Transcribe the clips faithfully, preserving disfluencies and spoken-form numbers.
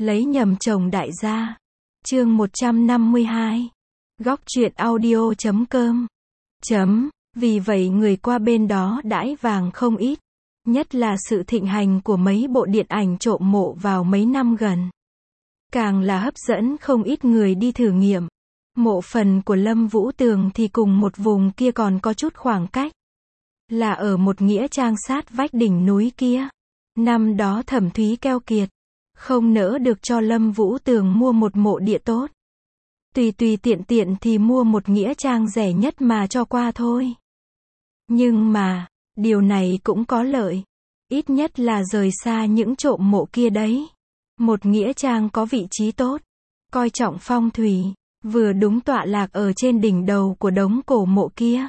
Lấy nhầm chồng đại gia. Chương một trăm năm mươi hai. Góc truyện audio chấm com. Chấm. Vì vậy người qua bên đó đãi vàng không ít. Nhất là sự thịnh hành của mấy bộ điện ảnh trộm mộ vào mấy năm gần. Càng là hấp dẫn không ít người đi thử nghiệm. Mộ phần của Lâm Vũ Tường thì cùng một vùng kia còn có chút khoảng cách. Là ở một nghĩa trang sát vách đỉnh núi kia. Năm đó Thẩm Thúy keo kiệt. Không nỡ được cho Lâm Vũ Tường mua một mộ địa tốt. Tùy tùy tiện tiện thì mua một nghĩa trang rẻ nhất mà cho qua thôi. Nhưng mà, điều này cũng có lợi. Ít nhất là rời xa những trộm mộ kia đấy. Một nghĩa trang có vị trí tốt, coi trọng phong thủy, vừa đúng tọa lạc ở trên đỉnh đầu của đống cổ mộ kia.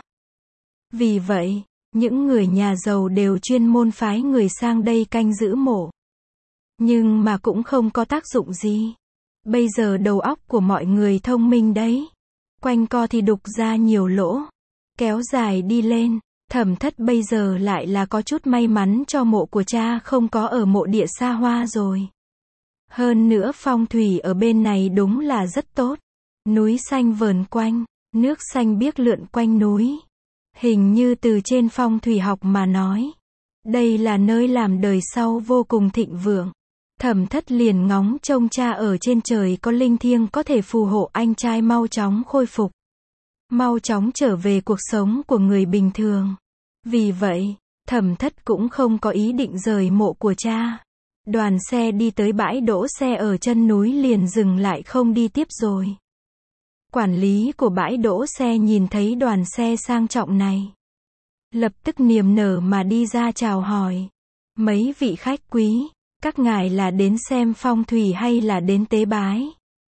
Vì vậy, những người nhà giàu đều chuyên môn phái người sang đây canh giữ mộ. Nhưng mà cũng không có tác dụng gì. Bây giờ đầu óc của mọi người thông minh đấy. Quanh co thì đục ra nhiều lỗ. Kéo dài đi lên, Thẩm Thất bây giờ lại là có chút may mắn cho mộ của cha không có ở mộ địa xa hoa rồi. Hơn nữa phong thủy ở bên này đúng là rất tốt. Núi xanh vờn quanh, nước xanh biếc lượn quanh núi. Hình như từ trên phong thủy học mà nói, đây là nơi làm đời sau vô cùng thịnh vượng. Thẩm Thất liền ngóng trông cha ở trên trời có linh thiêng có thể phù hộ anh trai mau chóng khôi phục. Mau chóng trở về cuộc sống của người bình thường. Vì vậy, Thẩm Thất cũng không có ý định rời mộ của cha. Đoàn xe đi tới bãi đỗ xe ở chân núi liền dừng lại không đi tiếp rồi. Quản lý của bãi đỗ xe nhìn thấy đoàn xe sang trọng này. Lập tức niềm nở mà đi ra chào hỏi. Mấy vị khách quý, các ngài là đến xem phong thủy hay là đến tế bái?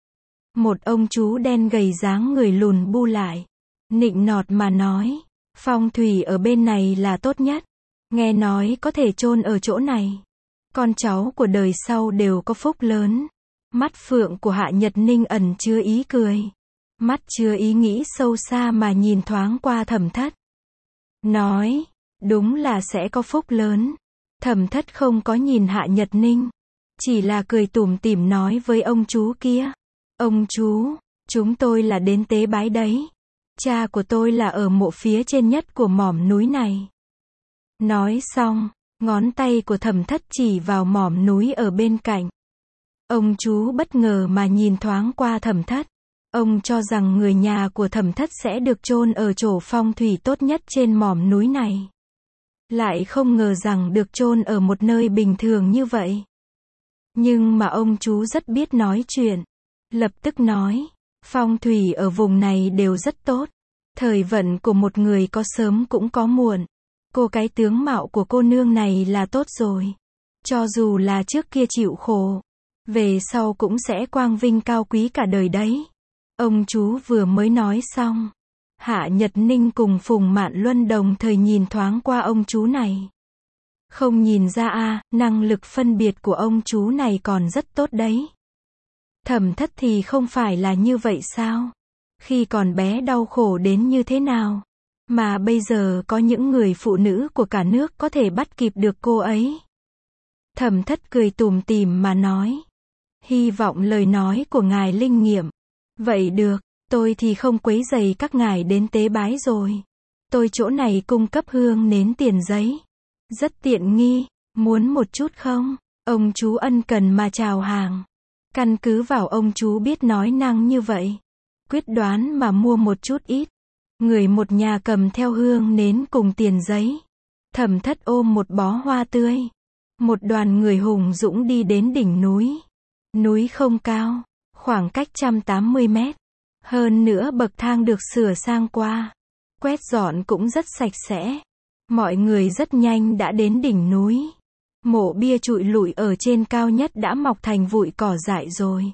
Một ông chú đen gầy dáng người lùn bu lại. Nịnh nọt mà nói, phong thủy ở bên này là tốt nhất. Nghe nói có thể chôn ở chỗ này. Con cháu của đời sau đều có phúc lớn. Mắt phượng của Hạ Nhật Ninh ẩn chứa ý cười. Mắt chứa ý nghĩ sâu xa mà nhìn thoáng qua Thẩm Thất. Nói, đúng là sẽ có phúc lớn. Thẩm Thất không có nhìn Hạ Nhật Ninh. Chỉ là cười tủm tỉm nói với ông chú kia. Ông chú, chúng tôi là đến tế bái đấy. Cha của tôi là ở mộ phía trên nhất của mỏm núi này. Nói xong, ngón tay của Thẩm Thất chỉ vào mỏm núi ở bên cạnh. Ông chú bất ngờ mà nhìn thoáng qua Thẩm Thất. Ông cho rằng người nhà của Thẩm Thất sẽ được chôn ở chỗ phong thủy tốt nhất trên mỏm núi này. Lại không ngờ rằng được chôn ở một nơi bình thường như vậy. Nhưng mà ông chú rất biết nói chuyện. Lập tức nói, phong thủy ở vùng này đều rất tốt. Thời vận của một người có sớm cũng có muộn. Cô cái tướng mạo của cô nương này là tốt rồi. Cho dù là trước kia chịu khổ, về sau cũng sẽ quang vinh cao quý cả đời đấy. Ông chú vừa mới nói xong. Hạ Nhật Ninh cùng Phùng Mạn Luân đồng thời nhìn thoáng qua ông chú này. Không nhìn ra a, à, năng lực phân biệt của ông chú này còn rất tốt đấy. Thẩm Thất thì không phải là như vậy sao? Khi còn bé đau khổ đến như thế nào? Mà bây giờ có những người phụ nữ của cả nước có thể bắt kịp được cô ấy. Thẩm Thất cười tủm tỉm mà nói. Hy vọng lời nói của ngài linh nghiệm. Vậy được, tôi thì không quấy rầy các ngài đến tế bái rồi. Tôi chỗ này cung cấp hương nến tiền giấy. Rất tiện nghi, muốn một chút không? Ông chú ân cần mà chào hàng. Căn cứ vào ông chú biết nói năng như vậy. Quyết đoán mà mua một chút ít. Người một nhà cầm theo hương nến cùng tiền giấy. Thẩm Thất ôm một bó hoa tươi. Một đoàn người hùng dũng đi đến đỉnh núi. Núi không cao, khoảng cách một trăm tám mươi mét. Hơn nữa bậc thang được sửa sang qua. Quét dọn cũng rất sạch sẽ. Mọi người rất nhanh đã đến đỉnh núi. Mộ bia trụi lủi ở trên cao nhất đã mọc thành bụi cỏ dại rồi.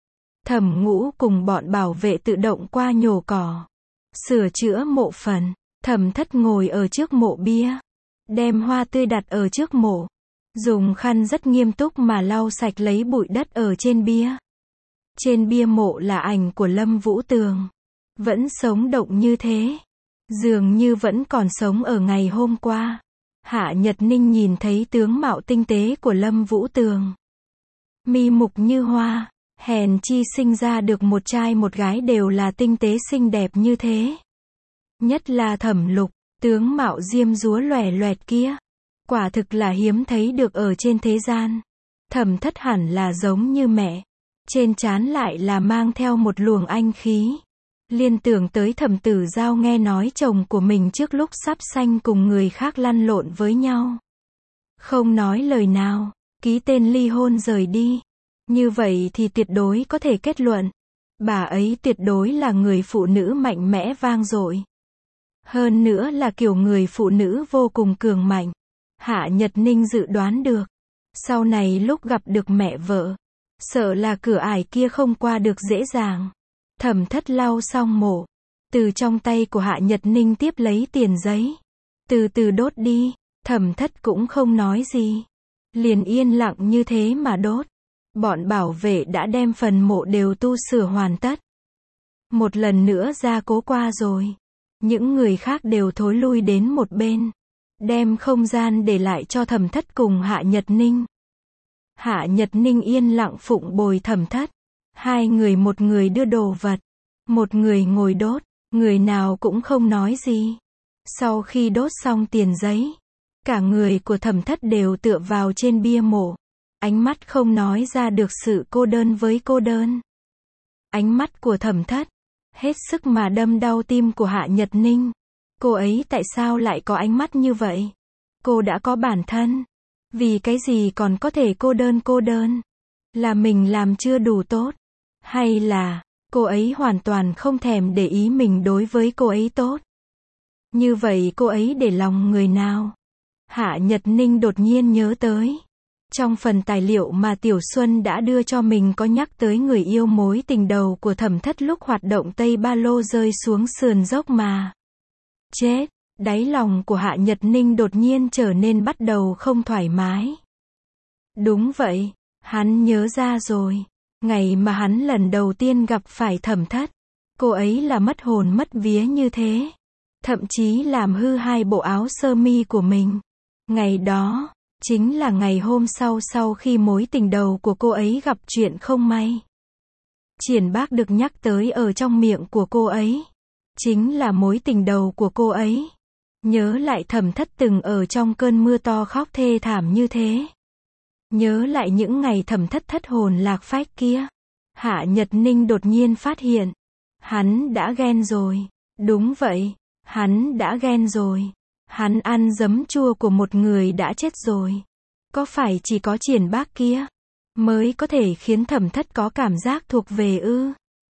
Thẩm Ngũ cùng bọn bảo vệ tự động qua nhổ cỏ. Sửa chữa mộ phần. Thẩm Thất ngồi ở trước mộ bia. Đem hoa tươi đặt ở trước mộ. Dùng khăn rất nghiêm túc mà lau sạch lấy bụi đất ở trên bia. Trên bia mộ là ảnh của Lâm Vũ Tường. Vẫn sống động như thế. Dường như vẫn còn sống ở ngày hôm qua. Hạ Nhật Ninh nhìn thấy tướng mạo tinh tế của Lâm Vũ Tường. mi mục như hoa, hèn chi sinh ra được một trai một gái đều là tinh tế xinh đẹp như thế. Nhất là Thẩm Lục, tướng mạo diêm dúa lòe loẹt kia, quả thực là hiếm thấy được ở trên thế gian. Thẩm Thất hẳn là giống như mẹ, trên trán lại là mang theo một luồng anh khí. Liên tưởng tới Thẩm Tử Giao nghe nói chồng của mình trước lúc sắp sanh cùng người khác lăn lộn với nhau, không nói lời nào, ký tên ly hôn rời đi. Như vậy thì tuyệt đối có thể kết luận, bà ấy tuyệt đối là người phụ nữ mạnh mẽ vang dội. Hơn nữa là kiểu người phụ nữ vô cùng cường mạnh. Hạ Nhật Ninh dự đoán được, sau này lúc gặp được mẹ vợ, sợ là cửa ải kia không qua được dễ dàng. Thẩm Thất lau xong mộ, từ trong tay của Hạ Nhật Ninh tiếp lấy tiền giấy, từ từ đốt đi. Thẩm Thất cũng không nói gì, liền yên lặng như thế mà đốt. Bọn bảo vệ đã đem phần mộ đều tu sửa hoàn tất, một lần nữa gia cố qua rồi. Những người khác đều thối lui đến một bên, đem không gian để lại cho Thẩm Thất cùng Hạ Nhật Ninh. Hạ Nhật Ninh yên lặng phụng bồi Thẩm Thất. Hai người, một người đưa đồ vật, một người ngồi đốt, người nào cũng không nói gì. Sau khi đốt xong tiền giấy, cả người của Thẩm Thất đều tựa vào trên bia mộ, ánh mắt không nói ra được sự cô đơn với cô đơn. Ánh mắt của Thẩm Thất hết sức mà đâm đau tim của Hạ Nhật Ninh. Cô ấy tại sao lại có ánh mắt như vậy? Cô đã có bản thân, vì cái gì còn có thể cô đơn cô đơn? Là mình làm chưa đủ tốt? Hay là cô ấy hoàn toàn không thèm để ý mình đối với cô ấy tốt? Như vậy cô ấy để lòng người nào? Hạ Nhật Ninh đột nhiên nhớ tới, trong phần tài liệu mà Tiểu Xuân đã đưa cho mình có nhắc tới người yêu mối tình đầu của Thẩm Thất lúc hoạt động Tây Ba Lô rơi xuống sườn dốc mà chết. Đáy lòng của Hạ Nhật Ninh đột nhiên trở nên bắt đầu không thoải mái. Đúng vậy, hắn nhớ ra rồi. Ngày mà hắn lần đầu tiên gặp phải Thẩm Thất, cô ấy là mất hồn mất vía như thế, thậm chí làm hư hai bộ áo sơ mi của mình. Ngày đó chính là ngày hôm sau sau khi mối tình đầu của cô ấy gặp chuyện không may. Triển Bác được nhắc tới ở trong miệng của cô ấy, chính là mối tình đầu của cô ấy. Nhớ lại Thẩm Thất từng ở trong cơn mưa to khóc thê thảm như thế. Nhớ lại những ngày Thẩm Thất thất hồn lạc phách kia. Hạ Nhật Ninh đột nhiên phát hiện, hắn đã ghen rồi. Đúng vậy, hắn đã ghen rồi. Hắn ăn giấm chua của một người đã chết rồi. Có phải chỉ có Triển Bác kia mới có thể khiến Thẩm Thất có cảm giác thuộc về ư?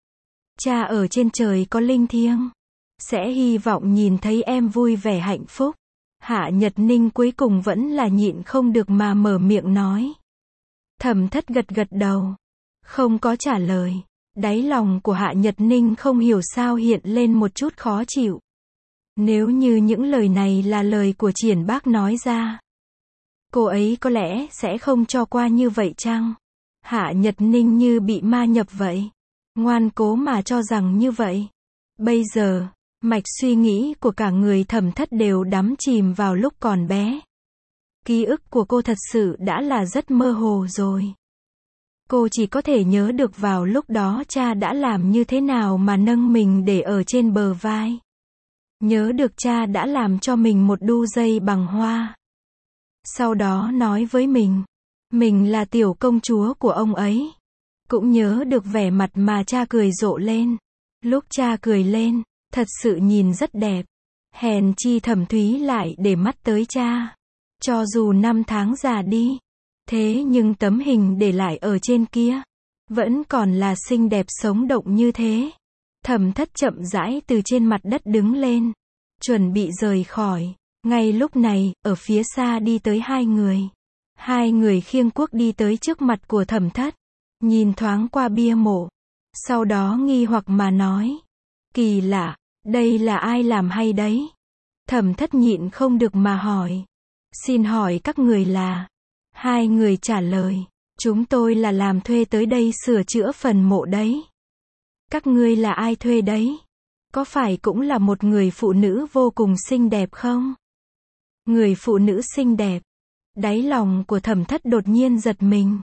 Cha ở trên trời có linh thiêng, sẽ hy vọng nhìn thấy em vui vẻ hạnh phúc. Hạ Nhật Ninh cuối cùng vẫn là nhịn không được mà mở miệng nói. Thẩm Thất gật gật đầu, không có trả lời. Đáy lòng của Hạ Nhật Ninh không hiểu sao hiện lên một chút khó chịu. Nếu như những lời này là lời của Triển Bác nói ra, cô ấy có lẽ sẽ không cho qua như vậy chăng? Hạ Nhật Ninh như bị ma nhập vậy, ngoan cố mà cho rằng như vậy. Bây giờ, mạch suy nghĩ của cả người Thẩm Thất đều đắm chìm vào lúc còn bé. Ký ức của cô thật sự đã là rất mơ hồ rồi. Cô chỉ có thể nhớ được vào lúc đó cha đã làm như thế nào mà nâng mình để ở trên bờ vai. Nhớ được cha đã làm cho mình một đu dây bằng hoa. Sau đó nói với mình, mình là tiểu công chúa của ông ấy. Cũng nhớ được vẻ mặt mà cha cười rộ lên. Lúc cha cười lên, thật sự nhìn rất đẹp. Hèn chi Thẩm Thúy lại để mắt tới cha. Cho dù năm tháng già đi, thế nhưng tấm hình để lại ở trên kia vẫn còn là xinh đẹp sống động như thế. Thẩm Thất chậm rãi từ trên mặt đất đứng lên, chuẩn bị rời khỏi. Ngay lúc này, ở phía xa đi tới hai người. Hai người khiêng cuốc đi tới trước mặt của Thẩm Thất, nhìn thoáng qua bia mộ, sau đó nghi hoặc mà nói, kỳ lạ, đây là ai làm hay đấy? Thẩm Thất nhịn không được mà hỏi, xin hỏi các người là? Hai người trả lời, chúng tôi là làm thuê tới đây sửa chữa phần mộ đấy. Các ngươi là ai thuê đấy? Có phải cũng là một người phụ nữ vô cùng xinh đẹp không? Người phụ nữ xinh đẹp. Đáy lòng của Thẩm Thất đột nhiên giật mình.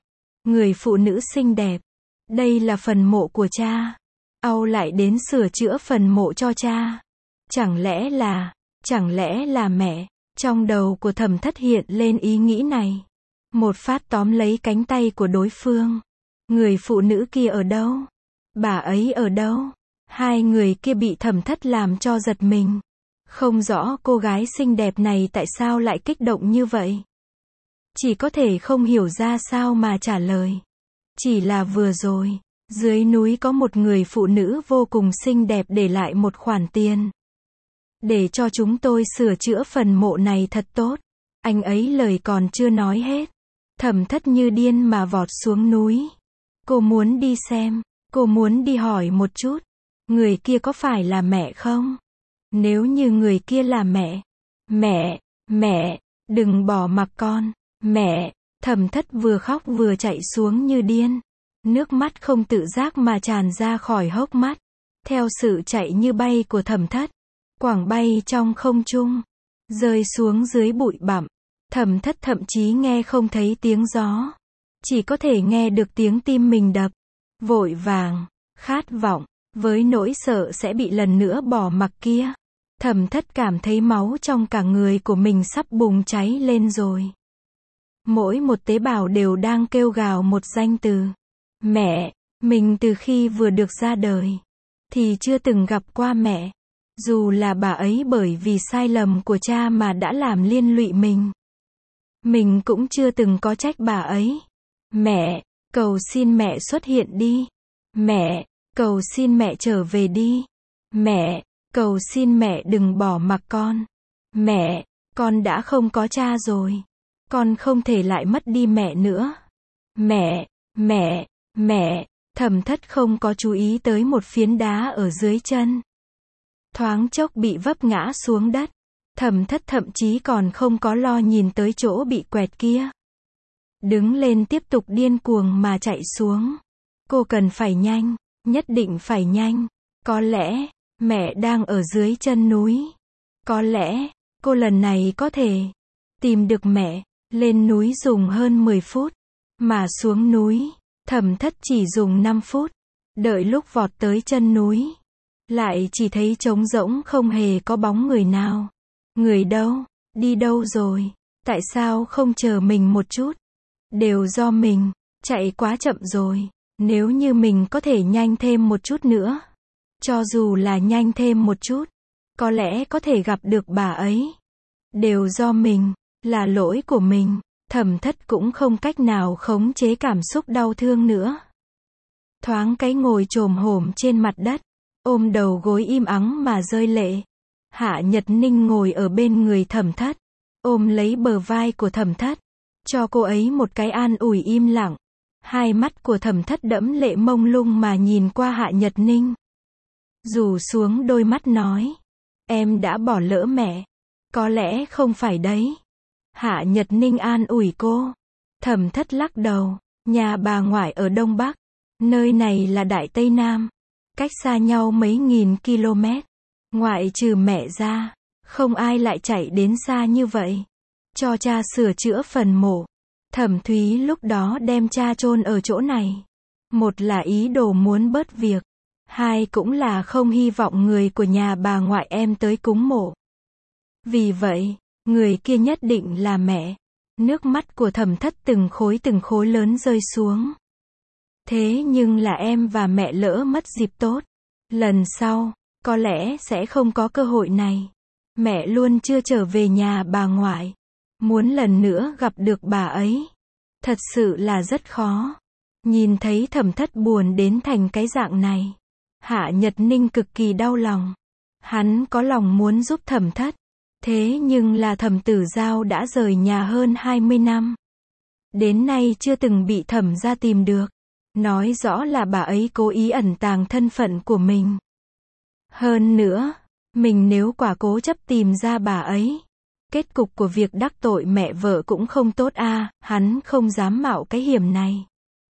Người phụ nữ xinh đẹp. Đây là phần mộ của cha. Âu lại đến sửa chữa phần mộ cho cha. Chẳng lẽ là, chẳng lẽ là mẹ? Trong đầu của Thẩm Thất hiện lên ý nghĩ này. Một phát tóm lấy cánh tay của đối phương. Người phụ nữ kia ở đâu? Bà ấy ở đâu? Hai người kia bị Thẩm Thất làm cho giật mình. Không rõ cô gái xinh đẹp này tại sao lại kích động như vậy. Chỉ có thể không hiểu ra sao mà trả lời. Chỉ là vừa rồi, dưới núi có một người phụ nữ vô cùng xinh đẹp để lại một khoản tiền. Để cho chúng tôi sửa chữa phần mộ này thật tốt. Anh ấy lời còn chưa nói hết. Thẩm Thất như điên mà vọt xuống núi. Cô muốn đi xem, cô muốn đi hỏi một chút. Người kia có phải là mẹ không? Nếu như người kia là mẹ. Mẹ, mẹ, đừng bỏ mặc con. Mẹ, Thẩm Thất vừa khóc vừa chạy xuống như điên. Nước mắt không tự giác mà tràn ra khỏi hốc mắt. Theo sự chạy như bay của Thẩm Thất. Quảng bay trong không trung. Rơi xuống dưới bụi bặm. Thẩm Thất thậm chí nghe không thấy tiếng gió. Chỉ có thể nghe được tiếng tim mình đập. Vội vàng, khát vọng, với nỗi sợ sẽ bị lần nữa bỏ mặc kia. Thẩm Thất cảm thấy máu trong cả người của mình sắp bùng cháy lên rồi. Mỗi một tế bào đều đang kêu gào một danh từ. Mẹ, mình từ khi vừa được ra đời, thì chưa từng gặp qua mẹ. Dù là bà ấy bởi vì sai lầm của cha mà đã làm liên lụy mình. Mình cũng chưa từng có trách bà ấy. Mẹ, cầu xin mẹ xuất hiện đi. Mẹ, cầu xin mẹ trở về đi. Mẹ, cầu xin mẹ đừng bỏ mặc con. Mẹ, con đã không có cha rồi. Con không thể lại mất đi mẹ nữa. Mẹ, mẹ, mẹ, Thẩm Thất không có chú ý tới một phiến đá ở dưới chân. Thoáng chốc bị vấp ngã xuống đất. Thẩm Thất thậm chí còn không có lo nhìn tới chỗ bị quẹt kia. Đứng lên tiếp tục điên cuồng mà chạy xuống. Cô cần phải nhanh, nhất định phải nhanh. Có lẽ, mẹ đang ở dưới chân núi. Có lẽ, cô lần này có thể tìm được mẹ. Lên núi dùng hơn mười phút. Mà xuống núi, Thẩm Thất chỉ dùng năm phút. Đợi lúc vọt tới chân núi. Lại chỉ thấy trống rỗng không hề có bóng người nào. Người đâu? Đi đâu rồi? Tại sao không chờ mình một chút? Đều do mình, chạy quá chậm rồi. Nếu như mình có thể nhanh thêm một chút nữa. Cho dù là nhanh thêm một chút. Có lẽ có thể gặp được bà ấy. Đều do mình, là lỗi của mình. Thẩm Thất cũng không cách nào khống chế cảm xúc đau thương nữa. Thoáng cái ngồi chồm hổm trên mặt đất. Ôm đầu gối im ắng mà rơi lệ. Hạ Nhật Ninh ngồi ở bên người Thẩm Thất. Ôm lấy bờ vai của Thẩm Thất. Cho cô ấy một cái an ủi im lặng. Hai mắt của Thẩm Thất đẫm lệ mông lung mà nhìn qua Hạ Nhật Ninh. Rủ xuống đôi mắt nói. Em đã bỏ lỡ mẹ. Có lẽ không phải đấy. Hạ Nhật Ninh an ủi cô. Thẩm Thất lắc đầu. Nhà bà ngoại ở Đông Bắc. Nơi này là Đại Tây Nam. Cách xa nhau mấy nghìn km. Ngoại trừ mẹ ra, không ai lại chạy đến xa như vậy. Cho cha sửa chữa phần mộ. Thẩm Thúy lúc đó đem cha chôn ở chỗ này. Một là ý đồ muốn bớt việc. Hai cũng là không hy vọng người của nhà bà ngoại em tới cúng mộ. Vì vậy, người kia nhất định là mẹ. Nước mắt của Thẩm Thất từng khối từng khối lớn rơi xuống. Thế nhưng là em và mẹ lỡ mất dịp tốt. Lần sau, có lẽ sẽ không có cơ hội này. Mẹ luôn chưa trở về nhà bà ngoại. Muốn lần nữa gặp được bà ấy. Thật sự là rất khó. Nhìn thấy Thẩm Thất buồn đến thành cái dạng này. Hạ Nhật Ninh cực kỳ đau lòng. Hắn có lòng muốn giúp Thẩm Thất. Thế nhưng là Thẩm Tử Giao đã rời nhà hơn hai mươi năm. Đến nay chưa từng bị Thẩm gia tìm được. Nói rõ là bà ấy cố ý ẩn tàng thân phận của mình. Hơn nữa, mình nếu quả cố chấp tìm ra bà ấy. Kết cục của việc đắc tội mẹ vợ cũng không tốt a, à, hắn không dám mạo cái hiểm này.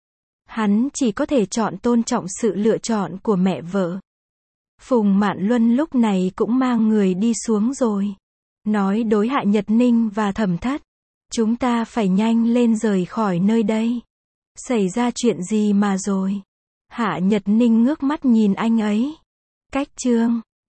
Hắn chỉ có thể chọn tôn trọng sự lựa chọn của mẹ vợ. Phùng Mạn Luân lúc này cũng mang người đi xuống rồi. Nói đối Hạ Nhật Ninh và Thẩm Thất. Chúng ta phải nhanh lên rời khỏi nơi đây. Xảy ra chuyện gì mà rồi? Hạ Nhật Ninh ngước mắt nhìn anh ấy. Cách chương